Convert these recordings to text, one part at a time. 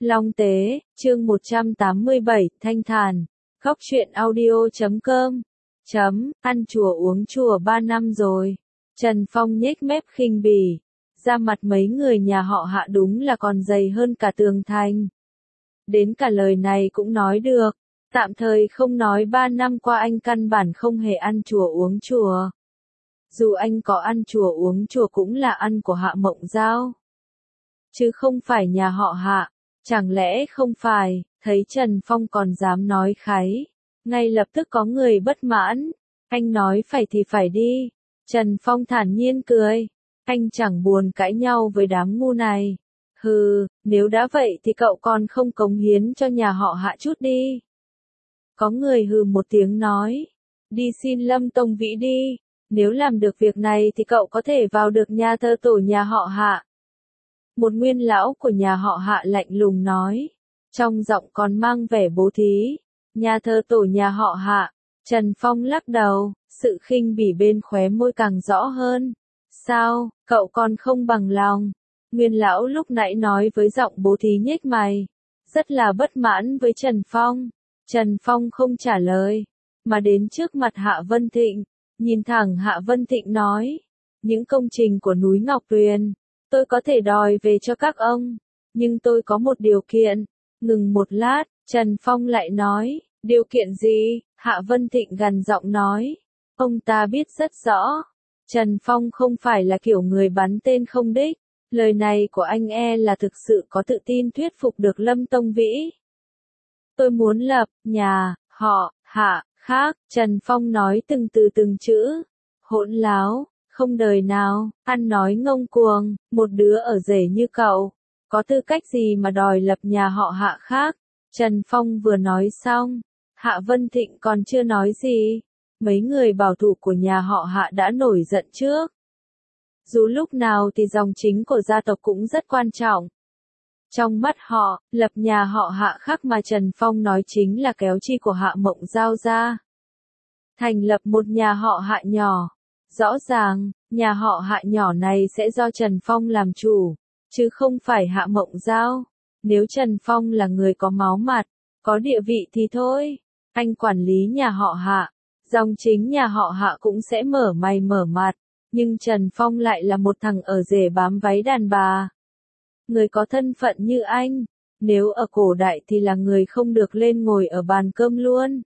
Long Tế, chương 187, Thanh Thản, Khóc Chuyện Audio.com. Ăn chùa uống chùa 3 năm rồi. Trần Phong nhếch mép khinh bỉ. Ra mặt mấy người nhà họ Hạ đúng là còn dày hơn cả tường thành. Đến cả lời này cũng nói được. Tạm thời không nói 3 năm qua anh căn bản không hề ăn chùa uống chùa. Dù anh có ăn chùa uống chùa cũng là ăn của Hạ Mộng Giao, chứ không phải nhà họ Hạ. Chẳng lẽ không phải? Thấy Trần Phong còn dám nói kháy, ngay lập tức có người bất mãn. Anh nói phải thì phải đi. Trần Phong thản nhiên cười. Anh chẳng buồn cãi nhau với đám ngu này. Hừ, nếu đã vậy thì cậu còn không cống hiến cho nhà họ Hạ chút đi. Có người hừ một tiếng nói. Đi xin Lâm Tông Vĩ đi. Nếu làm được việc này thì cậu có thể vào được nhà thờ tổ nhà họ Hạ. Một nguyên lão của nhà họ Hạ lạnh lùng nói. Trong giọng còn mang vẻ bố thí. Nhà thờ tổ nhà họ Hạ. Trần Phong lắc đầu, sự khinh bỉ bên khóe môi càng rõ hơn. Sao, cậu còn không bằng lòng? Nguyên lão lúc nãy nói với giọng bố thí nhếch mày. Rất là bất mãn với Trần Phong. Trần Phong không trả lời, mà đến trước mặt Hạ Vân Thịnh. Nhìn thẳng Hạ Vân Thịnh nói. Những công trình của núi Ngọc Tuyền, tôi có thể đòi về cho các ông. Nhưng tôi có một điều kiện. Ngừng một lát, Trần Phong lại nói. Điều kiện gì? Hạ Vân Thịnh gằn giọng nói. Ông ta biết rất rõ. Trần Phong không phải là kiểu người bắn tên không đích. Lời này của anh là thực sự có tự tin thuyết phục được Lâm Tông Vĩ. Tôi muốn lập nhà họ Hạ khác. Trần Phong nói từng từ từng chữ. Hỗn láo, không đời nào, ăn nói ngông cuồng, một đứa ở rể như cậu, có tư cách gì mà đòi lập nhà họ Hạ khác. Trần Phong vừa nói xong, Hạ Vân Thịnh còn chưa nói gì. Mấy người bảo thủ của nhà họ Hạ đã nổi giận trước. Dù lúc nào thì dòng chính của gia tộc cũng rất quan trọng. Trong mắt họ, lập nhà họ Hạ khác mà Trần Phong nói chính là kéo chi của Hạ Mộng Giao ra. Thành lập một nhà họ Hạ nhỏ. Rõ ràng, nhà họ Hạ nhỏ này sẽ do Trần Phong làm chủ, chứ không phải Hạ Mộng Giao. Nếu Trần Phong là người có máu mặt, có địa vị thì thôi. Anh quản lý nhà họ Hạ, dòng chính nhà họ Hạ cũng sẽ mở mày mở mặt. Nhưng Trần Phong lại là một thằng ở rể bám váy đàn bà. Người có thân phận như anh, nếu ở cổ đại thì là người không được lên ngồi ở bàn cơm luôn.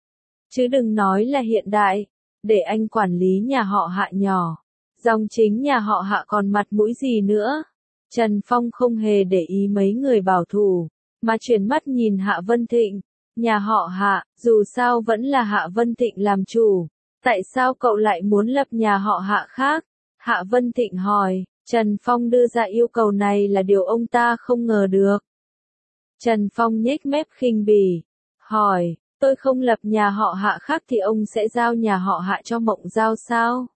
Chứ đừng nói là hiện đại, để anh quản lý nhà họ Hạ nhỏ. Dòng chính nhà họ Hạ còn mặt mũi gì nữa. Trần Phong không hề để ý mấy người bảo thủ, mà chuyển mắt nhìn Hạ Vân Thịnh. Nhà họ Hạ, dù sao vẫn là Hạ Vân Thịnh làm chủ. Tại sao cậu lại muốn lập nhà họ Hạ khác? Hạ Vân Thịnh hỏi. Trần Phong đưa ra yêu cầu này là điều ông ta không ngờ được. Trần Phong nhếch mép khinh bỉ. Hỏi, tôi không lập nhà họ Hạ khác thì ông sẽ giao nhà họ Hạ cho Mộng Giao sao?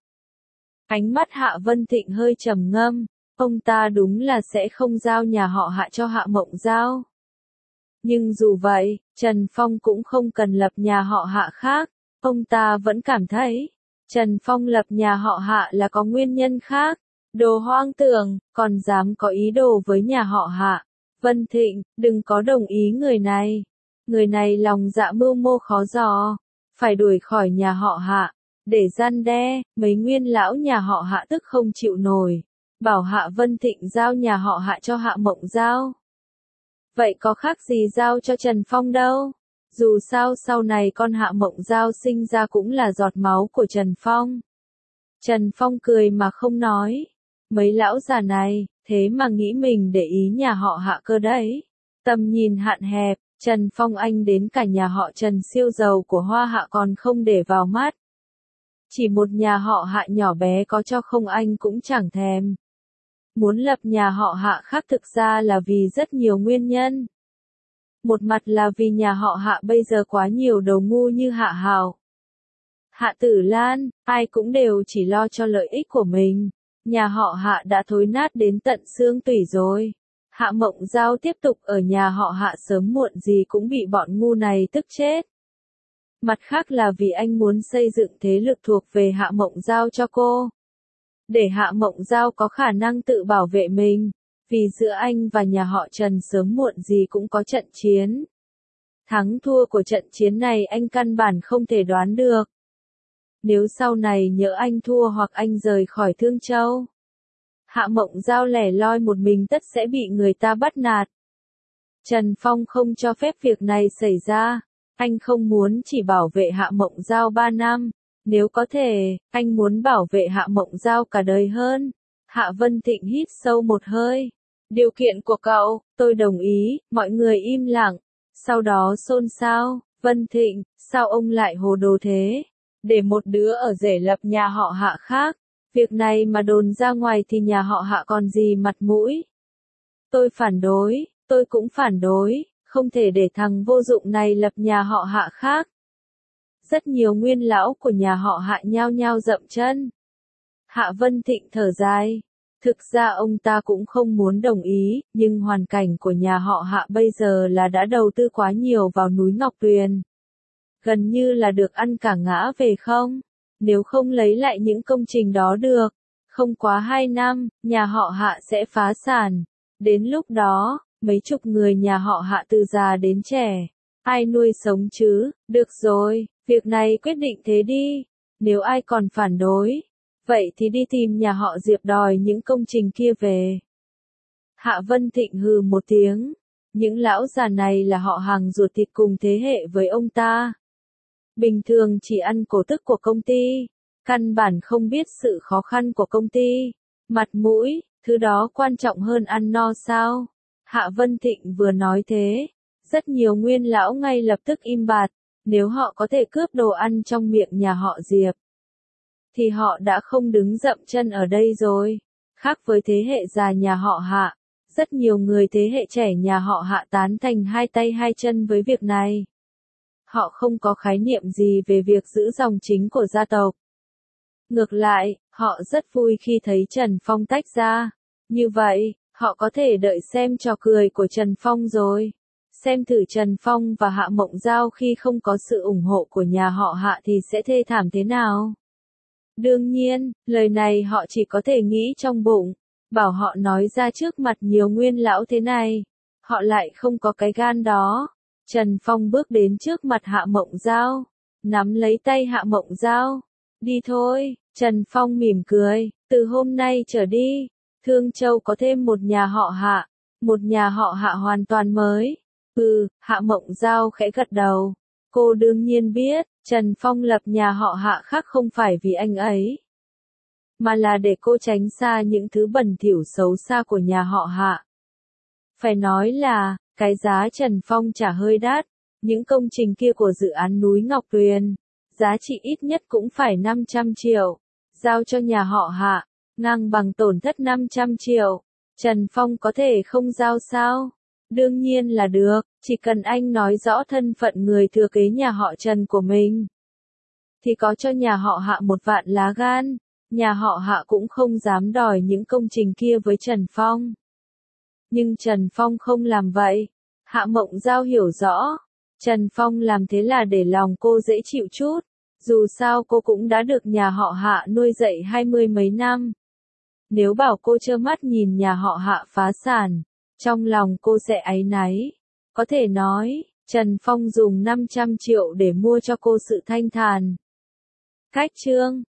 Ánh mắt Hạ Vân Thịnh hơi trầm ngâm. Ông ta đúng là sẽ không giao nhà họ Hạ cho Hạ Mộng Giao. Nhưng dù vậy, Trần Phong cũng không cần lập nhà họ Hạ khác. Ông ta vẫn cảm thấy, Trần Phong lập nhà họ Hạ là có nguyên nhân khác. Đồ hoang tưởng, còn dám có ý đồ với nhà họ Hạ. Vân Thịnh, đừng có đồng ý người này. Người này lòng dạ mưu mô khó dò. Phải đuổi khỏi nhà họ Hạ. Để răn đe, mấy nguyên lão nhà họ Hạ tức không chịu nổi. Bảo Hạ Vân Thịnh giao nhà họ Hạ cho Hạ Mộng Giao. Vậy có khác gì giao cho Trần Phong đâu. Dù sao sau này con Hạ Mộng Giao sinh ra cũng là giọt máu của Trần Phong. Trần Phong cười mà không nói. Mấy lão già này, thế mà nghĩ mình để ý nhà họ Hạ cơ đấy. Tầm nhìn hạn hẹp, Trần Phong anh đến cả nhà họ Trần siêu giàu của Hoa Hạ còn không để vào mắt. Chỉ một nhà họ Hạ nhỏ bé có cho không anh cũng chẳng thèm. Muốn lập nhà họ Hạ khác thực ra là vì rất nhiều nguyên nhân. Một mặt là vì nhà họ Hạ bây giờ quá nhiều đầu ngu như Hạ Hào, Hạ Tử Lan, ai cũng đều chỉ lo cho lợi ích của mình. Nhà họ Hạ đã thối nát đến tận xương tủy rồi. Hạ Mộng Giao tiếp tục ở nhà họ Hạ sớm muộn gì cũng bị bọn ngu này tức chết. Mặt khác là vì anh muốn xây dựng thế lực thuộc về Hạ Mộng Giao cho cô. Để Hạ Mộng Giao có khả năng tự bảo vệ mình. Vì giữa anh và nhà họ Trần sớm muộn gì cũng có trận chiến. Thắng thua của trận chiến này anh căn bản không thể đoán được. Nếu sau này nhỡ anh thua hoặc anh rời khỏi Thương Châu, Hạ Mộng Giao lẻ loi một mình tất sẽ bị người ta bắt nạt. Trần Phong không cho phép việc này xảy ra. Anh không muốn chỉ bảo vệ Hạ Mộng Giao 3 năm. Nếu có thể, anh muốn bảo vệ Hạ Mộng Giao cả đời hơn. Hạ Vân Thịnh hít sâu một hơi. Điều kiện của cậu, tôi đồng ý, mọi người im lặng. Sau đó xôn xao, Vân Thịnh, sao ông lại hồ đồ thế? Để một đứa ở rể lập nhà họ Hạ khác. Việc này mà đồn ra ngoài thì nhà họ Hạ còn gì mặt mũi. Tôi phản đối, tôi cũng phản đối, không thể để thằng vô dụng này lập nhà họ Hạ khác. Rất nhiều nguyên lão của nhà họ Hạ nhao nhao dậm chân. Hạ Vân Thịnh thở dài. Thực ra ông ta cũng không muốn đồng ý, nhưng hoàn cảnh của nhà họ Hạ bây giờ là đã đầu tư quá nhiều vào núi Ngọc Tuyền. Gần như là được ăn cả ngã về không? Nếu không lấy lại những công trình đó được, không quá 2 năm, nhà họ Hạ sẽ phá sản. Đến lúc đó, mấy chục người nhà họ Hạ từ già đến trẻ, ai nuôi sống chứ? Được rồi, việc này quyết định thế đi. Nếu ai còn phản đối, vậy thì đi tìm nhà họ Diệp đòi những công trình kia về. Hạ Vân Thịnh hừ một tiếng. Những lão già này là họ hàng ruột thịt cùng thế hệ với ông ta. Bình thường chỉ ăn cổ tức của công ty. Căn bản không biết sự khó khăn của công ty. Mặt mũi, thứ đó quan trọng hơn ăn no sao? Hạ Vân Thịnh vừa nói thế. Rất nhiều nguyên lão ngay lập tức im bặt. Nếu họ có thể cướp đồ ăn trong miệng nhà họ Diệp, thì họ đã không đứng dậm chân ở đây rồi. Khác với thế hệ già nhà họ Hạ, rất nhiều người thế hệ trẻ nhà họ Hạ tán thành hai tay hai chân với việc này. Họ không có khái niệm gì về việc giữ dòng chính của gia tộc. Ngược lại, họ rất vui khi thấy Trần Phong tách ra. Như vậy, họ có thể đợi xem trò cười của Trần Phong rồi. Xem thử Trần Phong và Hạ Mộng Giao khi không có sự ủng hộ của nhà họ Hạ thì sẽ thê thảm thế nào. Đương nhiên, lời này họ chỉ có thể nghĩ trong bụng. Bảo họ nói ra trước mặt nhiều nguyên lão thế này, họ lại không có cái gan đó. Trần Phong bước đến trước mặt Hạ Mộng Giao, nắm lấy tay Hạ Mộng Giao. Đi thôi, Trần Phong mỉm cười, từ hôm nay trở đi, Thương Châu có thêm một nhà họ Hạ, một nhà họ Hạ hoàn toàn mới. Hạ Mộng Giao khẽ gật đầu. Cô đương nhiên biết, Trần Phong lập nhà họ Hạ khác không phải vì anh ấy, mà là để cô tránh xa những thứ bẩn thỉu xấu xa của nhà họ Hạ. Phải nói là, cái giá Trần Phong trả hơi đắt, những công trình kia của dự án núi Ngọc Tuyền, giá trị ít nhất cũng phải 500 triệu, giao cho nhà họ Hạ, ngang bằng tổn thất 500 triệu. Trần Phong có thể không giao sao? Đương nhiên là được, chỉ cần anh nói rõ thân phận người thừa kế nhà họ Trần của mình, thì có cho nhà họ Hạ một vạn lá gan, nhà họ Hạ cũng không dám đòi những công trình kia với Trần Phong. Nhưng Trần Phong không làm vậy. Hạ Mộng Giao hiểu rõ, Trần Phong làm thế là để lòng cô dễ chịu chút, dù sao cô cũng đã được nhà họ Hạ nuôi dạy 20 mấy năm. Nếu bảo cô trơ mắt nhìn nhà họ Hạ phá sản, trong lòng cô sẽ áy náy. Có thể nói, Trần Phong dùng 500 triệu để mua cho cô sự thanh thản. Cách chương